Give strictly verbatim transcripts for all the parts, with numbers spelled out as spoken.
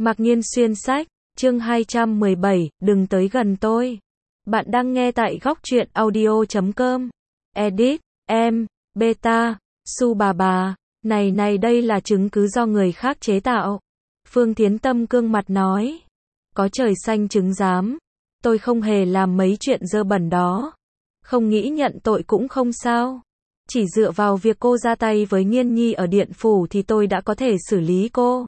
Mạc Nhiên xuyên sách, chương hai trăm mười bảy, đừng tới gần tôi. Bạn đang nghe tại góc truyện audio chấm com. Edit, em, beta, su bà bà. Này này đây là chứng cứ do người khác chế tạo. Phương Thiến Tâm cương mặt nói. Có trời xanh chứng giám. Tôi không hề làm mấy chuyện dơ bẩn đó. Không nghĩ nhận tội cũng không sao. Chỉ dựa vào việc cô ra tay với Nghiên Nhi ở điện phủ thì tôi đã có thể xử lý cô.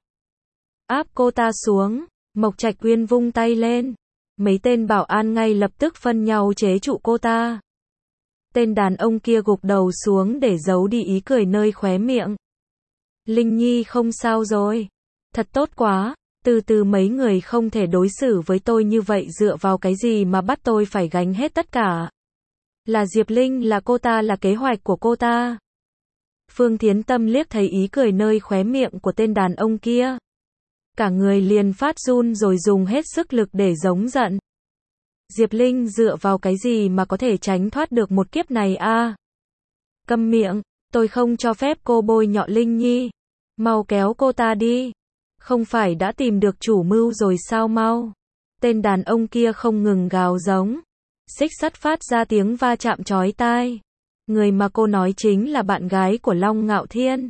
Áp cô ta xuống, Mộc Trạch Uyên vung tay lên. Mấy tên bảo an ngay lập tức phân nhau chế trụ cô ta. Tên đàn ông kia gục đầu xuống để giấu đi ý cười nơi khóe miệng. Linh Nhi không sao rồi. Thật tốt quá, từ từ mấy người không thể đối xử với tôi như vậy, dựa vào cái gì mà bắt tôi phải gánh hết tất cả. Là Diệp Linh, là cô ta, là kế hoạch của cô ta. Phương Thiến Tâm liếc thấy ý cười nơi khóe miệng của tên đàn ông kia. Cả người liền phát run rồi dùng hết sức lực để giống giận. Diệp Linh dựa vào cái gì mà có thể tránh thoát được một kiếp này a? À? Câm miệng, tôi không cho phép cô bôi nhọ Linh Nhi. Mau kéo cô ta đi. Không phải đã tìm được chủ mưu rồi sao, mau. Tên đàn ông kia không ngừng gào giống. Xích sắt phát ra tiếng va chạm chói tai. Người mà cô nói chính là bạn gái của Long Ngạo Thiên.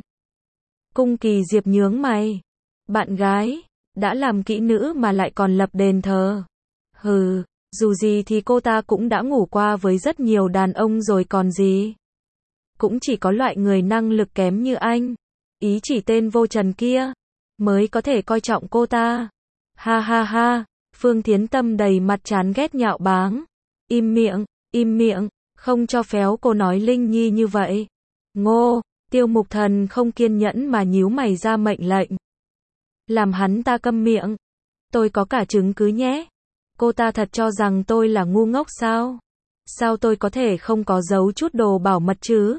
Cung Kỳ Diệp nhướng mày. Bạn gái, đã làm kỹ nữ mà lại còn lập đền thờ. Hừ, dù gì thì cô ta cũng đã ngủ qua với rất nhiều đàn ông rồi còn gì. Cũng chỉ có loại người năng lực kém như anh, ý chỉ tên vô trần kia, mới có thể coi trọng cô ta. Ha ha ha, Phương Thiến Tâm đầy mặt chán ghét nhạo báng. Im miệng, im miệng, không cho phéo cô nói Linh Nhi như vậy. Ngô, Tiêu Mục Thần không kiên nhẫn mà nhíu mày ra mệnh lệnh. Làm hắn ta câm miệng. Tôi có cả chứng cứ nhé. Cô ta thật cho rằng tôi là ngu ngốc sao? Sao tôi có thể không có giấu chút đồ bảo mật chứ?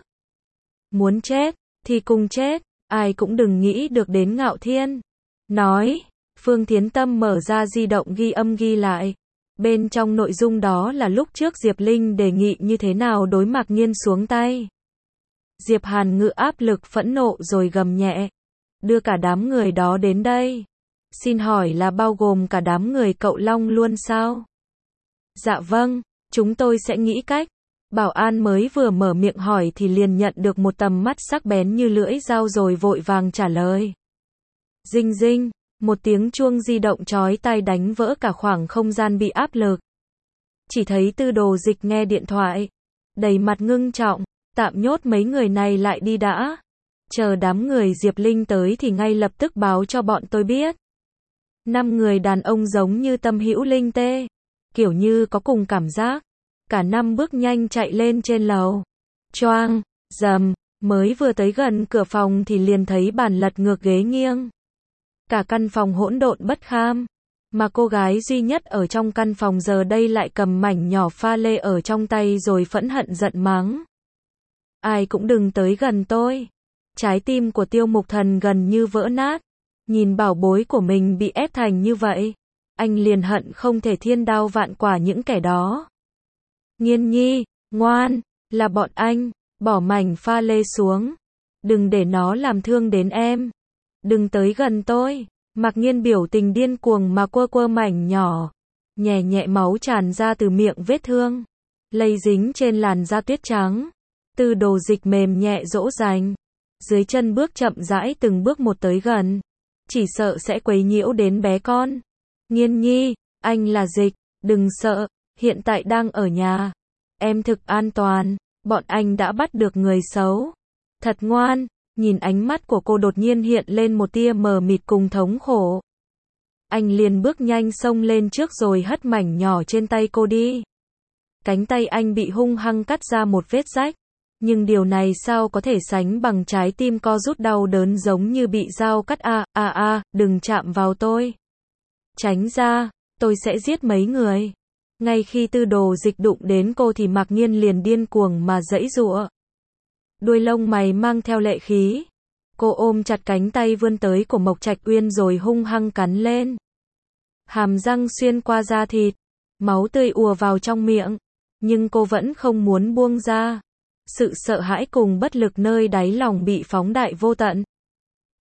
Muốn chết, thì cùng chết, ai cũng đừng nghĩ được đến Ngạo Thiên. Nói, Phương Thiến Tâm mở ra di động ghi âm ghi lại. Bên trong nội dung đó là lúc trước Diệp Linh đề nghị như thế nào đối Mạc Nhiên xuống tay. Diệp Hàn ngự áp lực phẫn nộ rồi gầm nhẹ. Đưa cả đám người đó đến đây. Xin hỏi là bao gồm cả đám người cậu Long luôn sao? Dạ vâng, chúng tôi sẽ nghĩ cách. Bảo an mới vừa mở miệng hỏi thì liền nhận được một tầm mắt sắc bén như lưỡi dao rồi vội vàng trả lời. Dinh dinh, một tiếng chuông di động chói tai đánh vỡ cả khoảng không gian bị áp lực. Chỉ thấy Tư Đồ Dịch nghe điện thoại, đầy mặt ngưng trọng, tạm nhốt mấy người này lại đi đã. Chờ đám người Diệp Linh tới thì ngay lập tức báo cho bọn tôi biết. Năm người đàn ông giống như tâm hữu linh tê, kiểu như có cùng cảm giác. Cả năm bước nhanh chạy lên trên lầu. Choang, dầm, mới vừa tới gần cửa phòng thì liền thấy bàn lật ngược ghế nghiêng. Cả căn phòng hỗn độn bất kham. Mà cô gái duy nhất ở trong căn phòng giờ đây lại cầm mảnh nhỏ pha lê ở trong tay rồi phẫn hận giận mắng. Ai cũng đừng tới gần tôi. Trái tim của Tiêu Mục Thần gần như vỡ nát. Nhìn bảo bối của mình bị ép thành như vậy. Anh liền hận không thể thiên đao vạn quả những kẻ đó. Nghiên Nhi, ngoan, là bọn anh, bỏ mảnh pha lê xuống. Đừng để nó làm thương đến em. Đừng tới gần tôi. Mạc Nhiên biểu tình điên cuồng mà quơ quơ mảnh nhỏ. Nhẹ nhẹ máu tràn ra từ miệng vết thương. Lây dính trên làn da tuyết trắng. Tư Đồ Dịch mềm nhẹ dỗ dành. Dưới chân bước chậm rãi từng bước một tới gần. Chỉ sợ sẽ quấy nhiễu đến bé con. Nghiên Nhi, anh là Dịch, đừng sợ, hiện tại đang ở nhà. Em thực an toàn, bọn anh đã bắt được người xấu. Thật ngoan, nhìn ánh mắt của cô đột nhiên hiện lên một tia mờ mịt cùng thống khổ. Anh liền bước nhanh xông lên trước rồi hất mảnh nhỏ trên tay cô đi. Cánh tay anh bị hung hăng cắt ra một vết rách. Nhưng điều này sao có thể sánh bằng trái tim co rút đau đớn giống như bị dao cắt a, a a, đừng chạm vào tôi. Tránh ra, tôi sẽ giết mấy người. Ngay khi Tư Đồ Dịch đụng đến cô thì Mạc Nhiên liền điên cuồng mà giãy giụa. Đuôi lông mày mang theo lệ khí. Cô ôm chặt cánh tay vươn tới của Mộc Trạch Uyên rồi hung hăng cắn lên. Hàm răng xuyên qua da thịt, máu tươi ùa vào trong miệng, nhưng cô vẫn không muốn buông ra. Sự sợ hãi cùng bất lực nơi đáy lòng bị phóng đại vô tận.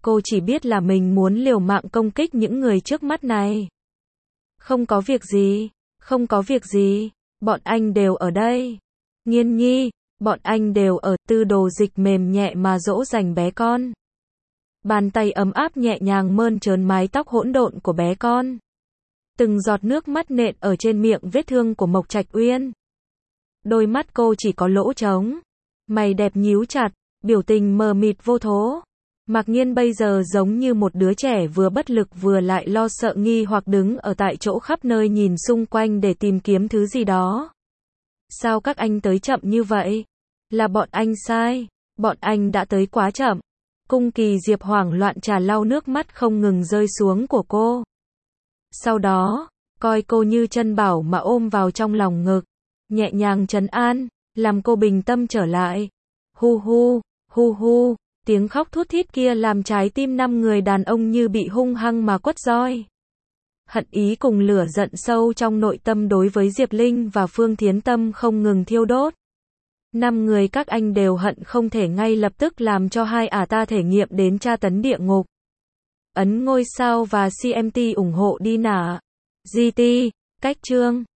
cô chỉ biết là mình muốn liều mạng công kích những người trước mắt này. Không có việc gì, không có việc gì, bọn anh đều ở đây. Nghiên nhi, bọn anh đều ở. Tư Đồ Dịch mềm nhẹ mà dỗ dành bé con. Bàn tay ấm áp nhẹ nhàng mơn trớn mái tóc hỗn độn của bé con. Từng giọt nước mắt nện ở trên miệng vết thương của Mộc Trạch Uyên. Đôi mắt cô chỉ có lỗ trống. Mày đẹp nhíu chặt, biểu tình mờ mịt vô thố. Mạc Nghiên bây giờ giống như một đứa trẻ vừa bất lực vừa lại lo sợ nghi hoặc đứng ở tại chỗ khắp nơi nhìn xung quanh để tìm kiếm thứ gì đó. Sao các anh tới chậm như vậy? Là bọn anh sai. Bọn anh đã tới quá chậm. Cung Kỳ Diệp hoảng loạn trà lau nước mắt không ngừng rơi xuống của cô. Sau đó, coi cô như chân bảo mà ôm vào trong lòng ngực. Nhẹ nhàng trấn an, làm cô bình tâm trở lại. Hu hu, hu hu, tiếng khóc thút thít kia làm trái tim năm người đàn ông như bị hung hăng mà quất roi. Hận ý cùng lửa giận sâu trong nội tâm đối với Diệp Linh và Phương Thiến Tâm không ngừng thiêu đốt. Năm người các anh đều hận không thể ngay lập tức làm cho hai ả ta thể nghiệm đến tra tấn địa ngục. Ấn ngôi sao và xê em tê ủng hộ đi nả. giê tê, cách chương.